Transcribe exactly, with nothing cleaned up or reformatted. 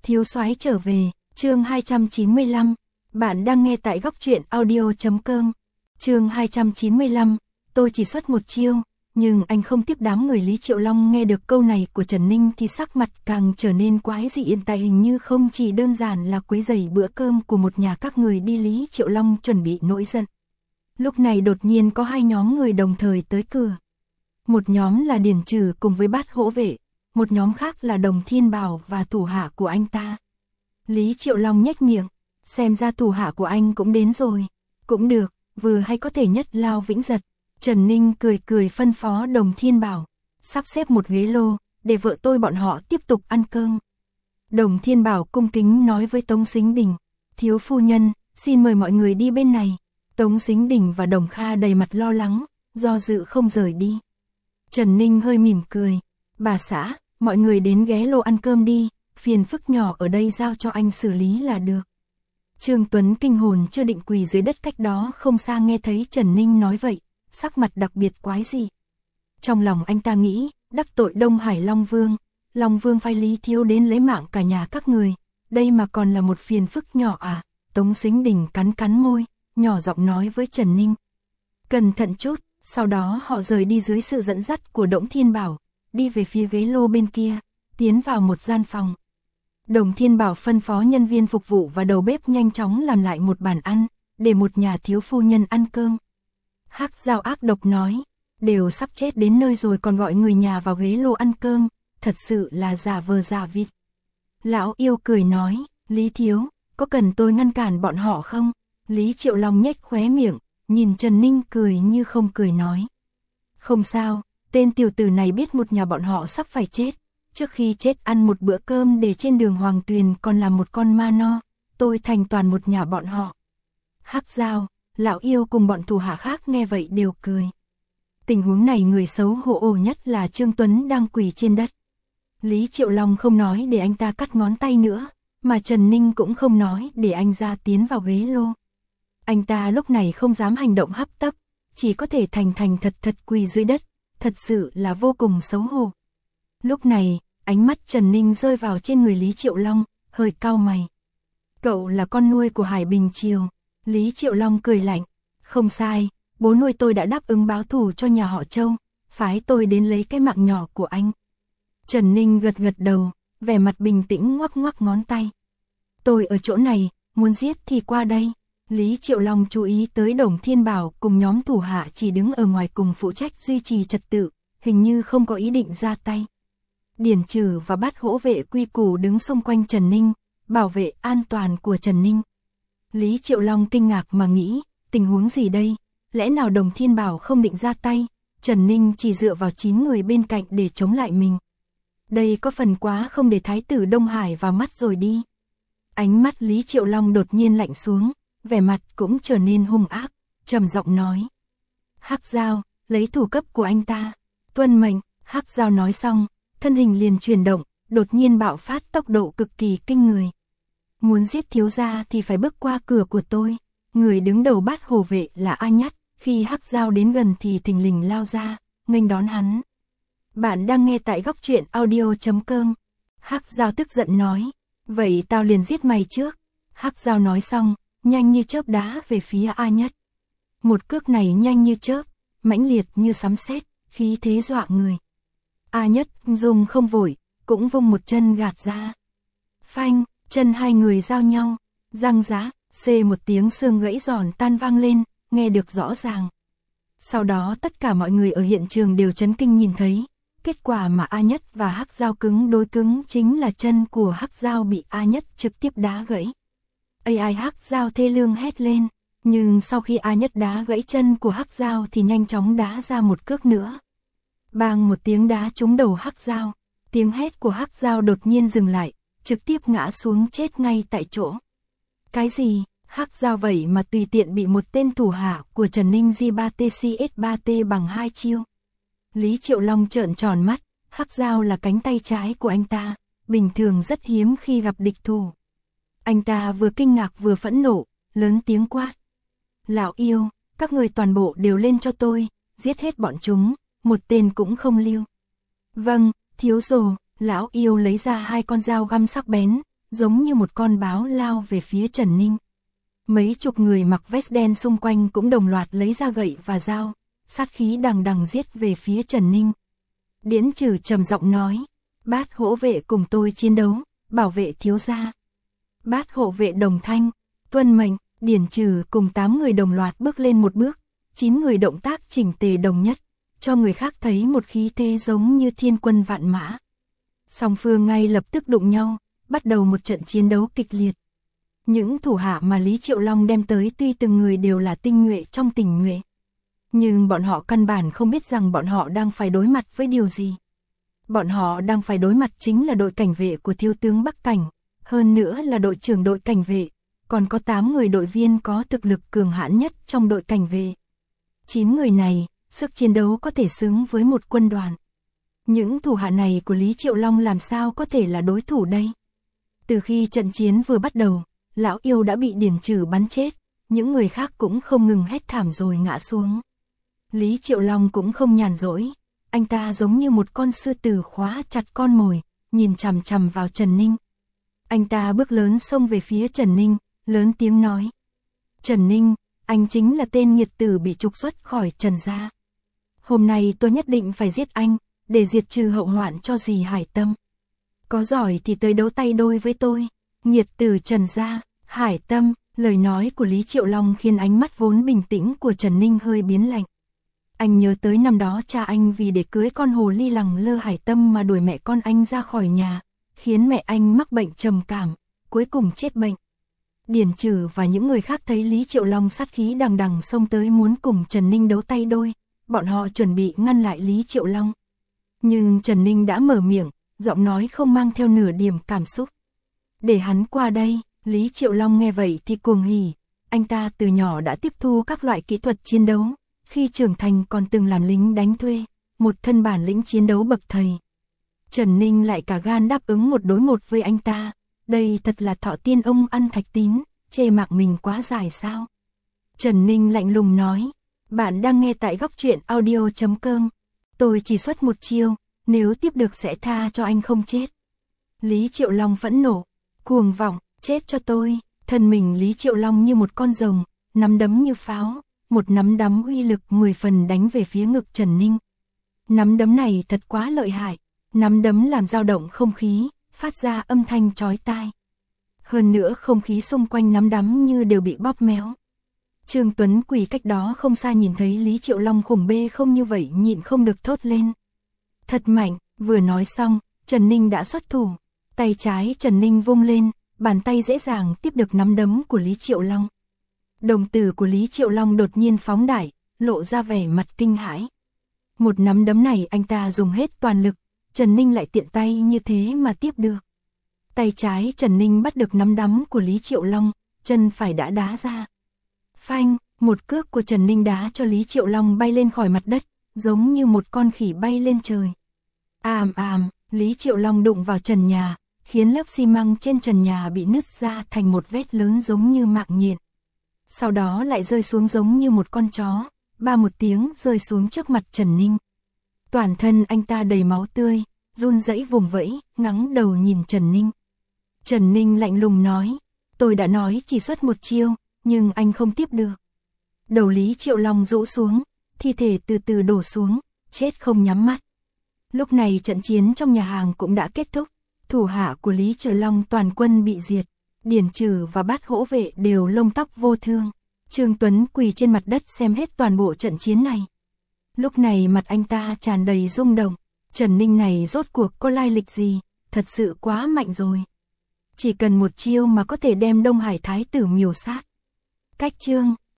Thiếu soái trở về, chương hai trăm chín mươi lăm. Bạn đang nghe tại góc truyện audio chấm com. Chương hai trăm chín mươi lăm, tôi chỉ xuất một chiêu, nhưng anh không tiếp. Đám người Lý Triệu Long nghe được câu này của Trần Ninh thì sắc mặt càng trở nên quái dị. Hiện tại hình như không chỉ đơn giản là quấy rầy bữa cơm của một nhà các người đi. Lý Triệu Long chuẩn bị nổi giận. Lúc này đột nhiên có hai nhóm người đồng thời tới cửa. Một nhóm là Điển Trừ cùng với Bát Hỗ Vệ, một nhóm khác là Đồng Thiên Bảo và thủ hạ của anh ta. Lý Triệu Long nhếch miệng, xem ra thủ hạ của anh cũng đến rồi. Cũng được, vừa hay có thể nhất lao vĩnh giật. Trần Ninh cười cười phân phó Đồng Thiên Bảo, sắp xếp một ghế lô, để vợ tôi bọn họ tiếp tục ăn cơm. Đồng Thiên Bảo cung kính nói với Tống Sính Đình, thiếu phu nhân, xin mời mọi người đi bên này. Tống Sính Đình và Đồng Kha đầy mặt lo lắng, do dự không rời đi. Trần Ninh hơi mỉm cười, bà xã, mọi người đến ghé lô ăn cơm đi, phiền phức nhỏ ở đây giao cho anh xử lý là được. Trương Tuấn kinh hồn chưa định quỳ dưới đất cách đó không xa nghe thấy Trần Ninh nói vậy, sắc mặt đặc biệt quái dị. Trong lòng anh ta nghĩ, đắc tội Đông Hải Long Vương, Long Vương phái Lý Thiếu đến lấy mạng cả nhà các người, đây mà còn là một phiền phức nhỏ à? Tống Sính Đình cắn cắn môi, nhỏ giọng nói với Trần Ninh. Cẩn thận chút, sau đó họ rời đi dưới sự dẫn dắt của Đổng Thiên Bảo, đi về phía ghế lô bên kia, tiến vào một gian phòng. Đồng Thiên Bảo phân phó nhân viên phục vụ và đầu bếp nhanh chóng làm lại một bàn ăn, để một nhà thiếu phu nhân ăn cơm. Hắc Giao ác độc nói, đều sắp chết đến nơi rồi còn gọi người nhà vào ghế lô ăn cơm, thật sự là giả vờ giả vịt. Lão Yêu cười nói, Lý Thiếu, có cần tôi ngăn cản bọn họ không? Lý Triệu Long nhếch khóe miệng, nhìn Trần Ninh cười như không cười nói. Không sao, tên tiểu tử này biết một nhà bọn họ sắp phải chết, trước khi chết ăn một bữa cơm để trên đường Hoàng Tuyền còn là một con ma no, tôi thành toàn một nhà bọn họ. Hắc Giao, Lão Yêu cùng bọn thủ hạ khác nghe vậy đều cười. Tình huống này người xấu hổ ổ nhất là Trương Tuấn đang quỳ trên đất. Lý Triệu Long không nói để anh ta cắt ngón tay nữa, mà Trần Ninh cũng không nói để anh ra tiến vào ghế lô. Anh ta lúc này không dám hành động hấp tấp, chỉ có thể thành thành thật thật quỳ dưới đất, thật sự là vô cùng xấu hổ. Lúc này, ánh mắt Trần Ninh rơi vào trên người Lý Triệu Long, hơi cau mày. Cậu là con nuôi của Hải Bình Triều. Lý Triệu Long cười lạnh, không sai, bố nuôi tôi đã đáp ứng báo thù cho nhà họ Châu, phái tôi đến lấy cái mạng nhỏ của anh. Trần Ninh gật gật đầu, vẻ mặt bình tĩnh ngoắc ngoắc ngón tay. Tôi ở chỗ này, muốn giết thì qua đây. Lý Triệu Long chú ý tới Đồng Thiên Bảo cùng nhóm thủ hạ chỉ đứng ở ngoài cùng phụ trách duy trì trật tự, hình như không có ý định ra tay. Điển Trừ và Bát Hỗ Vệ quy củ đứng xung quanh Trần Ninh, bảo vệ an toàn của Trần Ninh. Lý Triệu Long kinh ngạc mà nghĩ, tình huống gì đây? Lẽ nào Đồng Thiên Bảo không định ra tay? Trần Ninh chỉ dựa vào chín người bên cạnh để chống lại mình. Đây có phần quá không để Thái tử Đông Hải vào mắt rồi đi. Ánh mắt Lý Triệu Long đột nhiên lạnh xuống, vẻ mặt cũng trở nên hung ác, trầm giọng nói. Hắc Giao, lấy thủ cấp của anh ta. Tuân mệnh. Hắc Giao nói xong, thân hình liền chuyển động, đột nhiên bạo phát tốc độ cực kỳ kinh người. Muốn giết thiếu gia thì phải bước qua cửa của tôi. Người đứng đầu Bát Hổ Vệ là A Nhất, khi Hắc Giao đến gần thì thình lình lao ra, nghênh đón hắn. Bạn đang nghe tại góc truyện audio chấm com. Hắc Giao tức giận nói, vậy tao liền giết mày trước. Hắc Giao nói xong, nhanh như chớp đá về phía A Nhất. Một cước này nhanh như chớp, mãnh liệt như sấm sét, khí thế dọa người. A Nhất dùng không vội, cũng vung một chân gạt ra. Phanh, chân hai người giao nhau, răng rá, xê một tiếng xương gãy giòn tan vang lên, nghe được rõ ràng. Sau đó tất cả mọi người ở hiện trường đều chấn kinh nhìn thấy, kết quả mà A Nhất và Hắc Giao cứng đối cứng chính là chân của Hắc Giao bị A Nhất trực tiếp đá gãy. Ai ai Hắc Giao thê lương hét lên, nhưng sau khi A Nhất đá gãy chân của Hắc Giao thì nhanh chóng đá ra một cước nữa. Bang một tiếng đá trúng đầu Hắc Giao, tiếng hét của Hắc Giao đột nhiên dừng lại, trực tiếp ngã xuống chết ngay tại chỗ. Cái gì? Hắc Giao vậy mà tùy tiện bị một tên thủ hạ của Trần Ninh G ba T C S ba T bằng hai chiêu. Lý Triệu Long trợn tròn mắt, Hắc Giao là cánh tay trái của anh ta, bình thường rất hiếm khi gặp địch thủ. Anh ta vừa kinh ngạc vừa phẫn nộ, lớn tiếng quát. Lão Yêu, các người toàn bộ đều lên cho tôi, giết hết bọn chúng, một tên cũng không lưu. Vâng, thiếu rồ. Lão Yêu lấy ra hai con dao găm sắc bén, giống như một con báo lao về phía Trần Ninh. Mấy chục người mặc vest đen xung quanh cũng đồng loạt lấy ra gậy và dao, sát khí đằng đằng giết về phía Trần Ninh. Điển Trừ trầm giọng nói, Bát hộ vệ cùng tôi chiến đấu, bảo vệ thiếu gia. Bát hộ vệ đồng thanh, tuân mệnh. Điển Trừ cùng tám người đồng loạt bước lên một bước, chín người động tác chỉnh tề đồng nhất, cho người khác thấy một khí thế giống như thiên quân vạn mã. Song phương ngay lập tức đụng nhau, bắt đầu một trận chiến đấu kịch liệt. Những thủ hạ mà Lý Triệu Long đem tới tuy từng người đều là tinh nhuệ trong tình nhuệ, nhưng bọn họ căn bản không biết rằng bọn họ đang phải đối mặt với điều gì. Bọn họ đang phải đối mặt chính là đội cảnh vệ của thiếu tướng Bắc Cảnh, hơn nữa là đội trưởng đội cảnh vệ, còn có tám người đội viên có thực lực cường hãn nhất trong đội cảnh vệ. chín người này, sức chiến đấu có thể xứng với một quân đoàn. Những thủ hạ này của Lý Triệu Long làm sao có thể là đối thủ đây? Từ khi trận chiến vừa bắt đầu, lão yêu đã bị Điển Trừ bắn chết, những người khác cũng không ngừng hét thảm rồi ngã xuống. Lý Triệu Long cũng không nhàn rỗi, anh ta giống như một con sư tử khóa chặt con mồi, nhìn chằm chằm vào Trần Ninh. Anh ta bước lớn xông về phía Trần Ninh, lớn tiếng nói. Trần Ninh, anh chính là tên nghiệt tử bị trục xuất khỏi Trần gia. Hôm nay tôi nhất định phải giết anh, để diệt trừ hậu hoạn cho dì Hải Tâm. Có giỏi thì tới đấu tay đôi với tôi. Nghiệt tử Trần gia, Hải Tâm, lời nói của Lý Triệu Long khiến ánh mắt vốn bình tĩnh của Trần Ninh hơi biến lạnh. Anh nhớ tới năm đó cha anh vì để cưới con hồ ly lẳng lơ Hải Tâm mà đuổi mẹ con anh ra khỏi nhà, khiến mẹ anh mắc bệnh trầm cảm, cuối cùng chết bệnh. Điển Trừ và những người khác thấy Lý Triệu Long sát khí đằng đằng xông tới muốn cùng Trần Ninh đấu tay đôi, bọn họ chuẩn bị ngăn lại Lý Triệu Long. Nhưng Trần Ninh đã mở miệng, giọng nói không mang theo nửa điểm cảm xúc. Để hắn qua đây. Lý Triệu Long nghe vậy thì cuồng hỉ, anh ta từ nhỏ đã tiếp thu các loại kỹ thuật chiến đấu, khi trưởng thành còn từng làm lính đánh thuê, một thân bản lĩnh chiến đấu bậc thầy. Trần Ninh lại cả gan đáp ứng một đối một với anh ta, đây thật là thọ tiên ông ăn thạch tín, chê mạng mình quá dài sao? Trần Ninh lạnh lùng nói, bạn đang nghe tại góc truyện audio chấm com, tôi chỉ xuất một chiêu, nếu tiếp được sẽ tha cho anh không chết. Lý Triệu Long phẫn nộ, cuồng vọng, chết cho tôi. Thân mình Lý Triệu Long như một con rồng, nắm đấm như pháo, một nắm đấm uy lực mười phần đánh về phía ngực Trần Ninh. Nắm đấm này thật quá lợi hại, nắm đấm làm dao động không khí, phát ra âm thanh chói tai. Hơn nữa không khí xung quanh nắm đấm như đều bị bóp méo. Trương Tuấn quỳ cách đó không xa nhìn thấy Lý Triệu Long khủng bê không như vậy nhịn không được thốt lên. Thật mạnh, vừa nói xong, Trần Ninh đã xuất thủ, tay trái Trần Ninh vung lên, bàn tay dễ dàng tiếp được nắm đấm của Lý Triệu Long. Đồng tử của Lý Triệu Long đột nhiên phóng đại, lộ ra vẻ mặt kinh hãi. Một nắm đấm này anh ta dùng hết toàn lực, Trần Ninh lại tiện tay như thế mà tiếp được. Tay trái Trần Ninh bắt được nắm đấm của Lý Triệu Long, chân phải đã đá ra. Phanh, một cước của Trần Ninh đá cho Lý Triệu Long bay lên khỏi mặt đất, giống như một con khỉ bay lên trời. Àm àm, Lý Triệu Long đụng vào trần nhà, khiến lớp xi măng trên trần nhà bị nứt ra thành một vết lớn giống như mạng nhện. Sau đó lại rơi xuống giống như một con chó, ba một tiếng rơi xuống trước mặt Trần Ninh. Toàn thân anh ta đầy máu tươi, run rẩy vùng vẫy, ngẩng đầu nhìn Trần Ninh. Trần Ninh lạnh lùng nói, tôi đã nói chỉ xuất một chiêu, nhưng anh không tiếp được. Đầu Lý Triệu Long rũ xuống, thi thể từ từ đổ xuống, chết không nhắm mắt. Lúc này trận chiến trong nhà hàng cũng đã kết thúc, thủ hạ của Lý Triệu Long toàn quân bị diệt, Điển Trừ và Bát hỗ vệ đều lông tóc vô thương. Trương Tuấn quỳ trên mặt đất xem hết toàn bộ trận chiến này. Lúc này mặt anh ta tràn đầy rung động, Trần Ninh này rốt cuộc có lai lịch gì, thật sự quá mạnh rồi. Chỉ cần một chiêu mà có thể đem Đông Hải Thái tử miểu sát. Cách chương